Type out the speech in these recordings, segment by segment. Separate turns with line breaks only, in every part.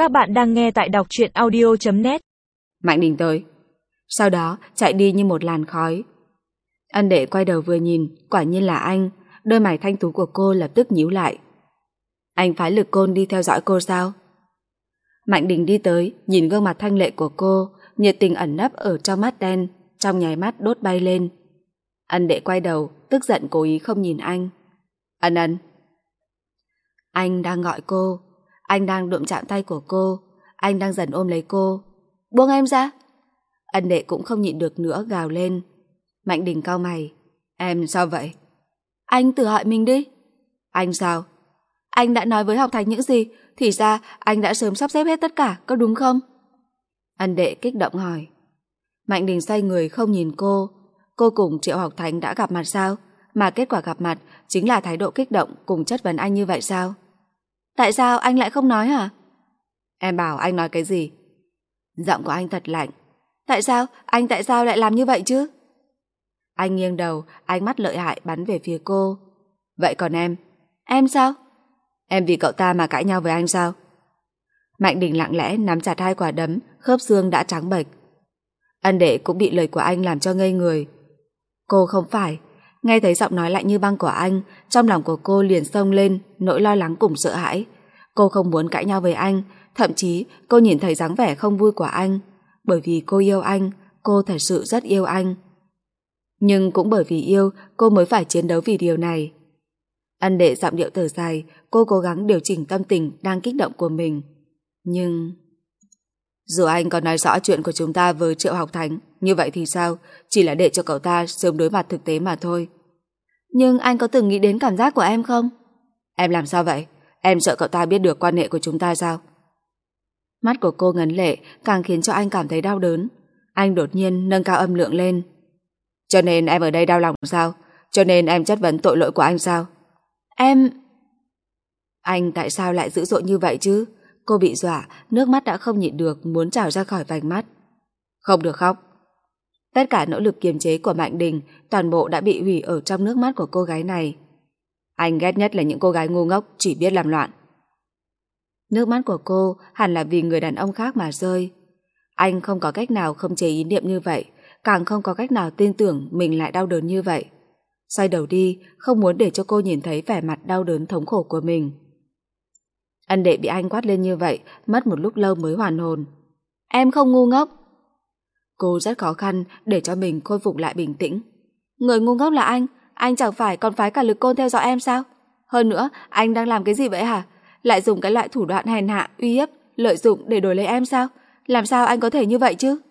Các bạn đang nghe tại đọc truyện audio.net.
Mạnh Đình tới, sau đó chạy đi như một làn khói. Ân Đệ quay đầu vừa nhìn, quả nhiên là anh. Đôi mày thanh tú của cô lập tức nhíu lại. Anh phái Lực Côn đi theo dõi cô sao? Mạnh Đình đi tới, nhìn gương mặt thanh lệ của cô, nhiệt tình ẩn nấp ở trong mắt đen, trong nháy mắt đốt bay lên. Ân Đệ quay đầu, tức giận cố ý không nhìn anh. Ân. Anh đang gọi cô, anh đang đụng chạm tay của cô, anh đang dần ôm lấy cô. Buông em ra! Ân Đệ cũng không nhịn được nữa gào lên. Mạnh Đình cau mày. Em sao vậy? Anh tự hỏi mình đi. Anh sao? Anh đã nói với Học Thành những gì? Thì ra anh đã sớm sắp xếp hết tất cả, có đúng không? Ân Đệ kích động hỏi. Mạnh Đình xoay người không nhìn cô. Cô cùng Triệu Học Thành đã gặp mặt sao? Mà kết quả gặp mặt chính là thái độ kích động cùng chất vấn anh như vậy sao? Tại sao anh lại không nói hả? Em bảo anh nói cái gì? Giọng của anh thật lạnh. Tại sao lại làm như vậy chứ? Anh nghiêng đầu, ánh mắt lợi hại bắn về phía cô. Vậy còn em? Em sao? Em vì cậu ta mà cãi nhau với anh sao? Mạnh Đình lặng lẽ nắm chặt hai quả đấm, khớp xương đã trắng bệch. Ân Đệ cũng bị lời của anh làm cho ngây người. Cô không phải. Nghe thấy giọng nói lạnh như băng của anh, trong lòng của cô liền xông lên nỗi lo lắng cùng sợ hãi. Cô không muốn cãi nhau với anh, thậm chí cô nhìn thấy dáng vẻ không vui của anh. Bởi vì cô yêu anh, cô thật sự rất yêu anh. Nhưng cũng bởi vì yêu, cô mới phải chiến đấu vì điều này. Ân Đệ giọng điệu thở dài, cô cố gắng điều chỉnh tâm tình đang kích động của mình. Nhưng... Dù anh có nói rõ chuyện của chúng ta với Triệu Học Thành, như vậy thì sao? Chỉ là để cho cậu ta sớm đối mặt thực tế mà thôi. Nhưng anh có từng nghĩ đến cảm giác của em không? Em làm sao vậy? Em sợ cậu ta biết được quan hệ của chúng ta sao? Mắt của cô ngấn lệ càng khiến cho anh cảm thấy đau đớn. Anh đột nhiên nâng cao âm lượng lên. Cho nên em ở đây đau lòng sao? Cho nên em chất vấn tội lỗi của anh sao? Em... Anh tại sao lại dữ dội như vậy chứ? Cô bị dọa, nước mắt đã không nhịn được muốn trào ra khỏi vành mắt. Không được khóc. Tất cả nỗ lực kiềm chế của Mạnh Đình toàn bộ đã bị hủy ở trong nước mắt của cô gái này. Anh ghét nhất là những cô gái ngu ngốc chỉ biết làm loạn. Nước mắt của cô hẳn là vì người đàn ông khác mà rơi. Anh không có cách nào không chế ý niệm như vậy, càng không có cách nào tin tưởng mình lại đau đớn như vậy. Xoay đầu đi, không muốn để cho cô nhìn thấy vẻ mặt đau đớn thống khổ của mình. Ân Đệ bị anh quát lên như vậy, mất một lúc lâu mới hoàn hồn. Em không ngu ngốc. Cô rất khó khăn để cho mình khôi phục lại bình tĩnh. Người ngu ngốc là anh chẳng phải còn phái cả Lực Côn theo dõi em sao? Hơn nữa, anh đang làm cái gì vậy hả? Lại dùng cái loại thủ đoạn hèn hạ, uy hiếp, lợi dụng để đổi lấy em sao? Làm sao anh có thể như vậy chứ?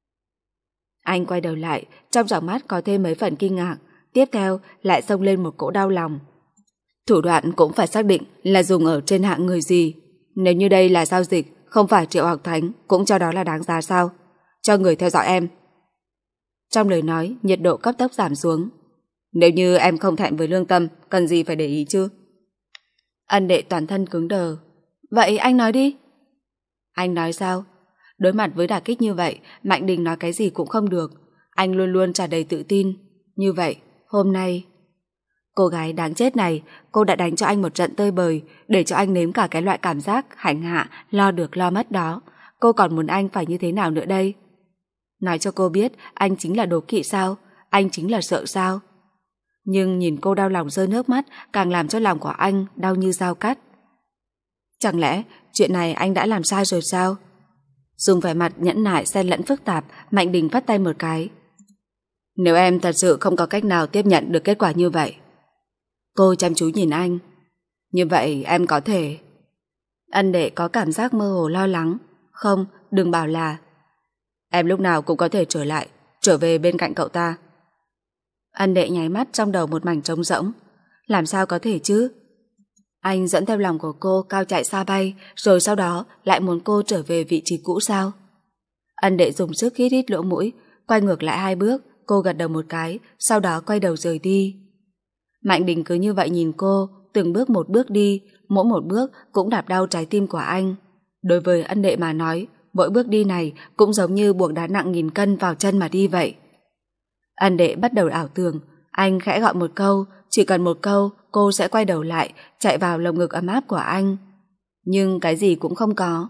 Anh quay đầu lại, trong tròng mắt có thêm mấy phần kinh ngạc, tiếp theo lại xông lên một cỗ đau lòng. Thủ đoạn cũng phải xác định là dùng ở trên hạng người gì. Nếu như đây là giao dịch, không phải Triệu Học Thành cũng cho đó là đáng giá sao? Cho người theo dõi em. Trong lời nói, nhiệt độ cấp tốc giảm xuống. Nếu như em không thẹn với lương tâm, cần gì phải để ý chứ? Ân Đệ toàn thân cứng đờ. Vậy anh nói đi. Anh nói sao? Đối mặt với đả kích như vậy, Mạnh Đình nói cái gì cũng không được. Anh luôn luôn tràn đầy tự tin. Như vậy, hôm nay... Cô gái đáng chết này, cô đã đánh cho anh một trận tơi bời, để cho anh nếm cả cái loại cảm giác hành hạ, lo được lo mất đó. Cô còn muốn anh phải như thế nào nữa đây? Nói cho cô biết anh chính là đố kỵ sao? Anh chính là sợ sao? Nhưng nhìn cô đau lòng rơi nước mắt càng làm cho lòng của anh đau như dao cắt. Chẳng lẽ chuyện này anh đã làm sai rồi sao? Dùng vẻ mặt nhẫn nại xen lẫn phức tạp, Mạnh Đình vắt tay một cái. Nếu em thật sự không có cách nào tiếp nhận được kết quả như vậy. Cô chăm chú nhìn anh. Như vậy em có thể... Ân Đệ có cảm giác mơ hồ lo lắng. Không, đừng bảo là... Em lúc nào cũng có thể trở về bên cạnh cậu ta. Ân Đệ nháy mắt trong đầu một mảnh trống rỗng. Làm sao có thể chứ? Anh dẫn theo lòng của cô cao chạy xa bay, rồi sau đó lại muốn cô trở về vị trí cũ sao? Ân Đệ dùng sức hít hít lỗ mũi, quay ngược lại 2 bước, cô gật đầu một cái, sau đó quay đầu rời đi. Mạnh Đình cứ như vậy nhìn cô, từng bước một bước đi, mỗi một bước cũng đạp đau trái tim của anh. Đối với Ân Đệ mà nói, mỗi bước đi này cũng giống như buộc đá nặng 1000 cân vào chân mà đi vậy. Ân Đệ bắt đầu ảo tưởng, anh khẽ gọi một câu, chỉ cần một câu, cô sẽ quay đầu lại, chạy vào lồng ngực ấm áp của anh. Nhưng cái gì cũng không có.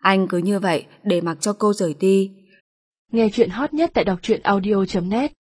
Anh cứ như vậy để mặc cho cô rời đi.
Nghe chuyện hot nhất tại đọc truyện audio.net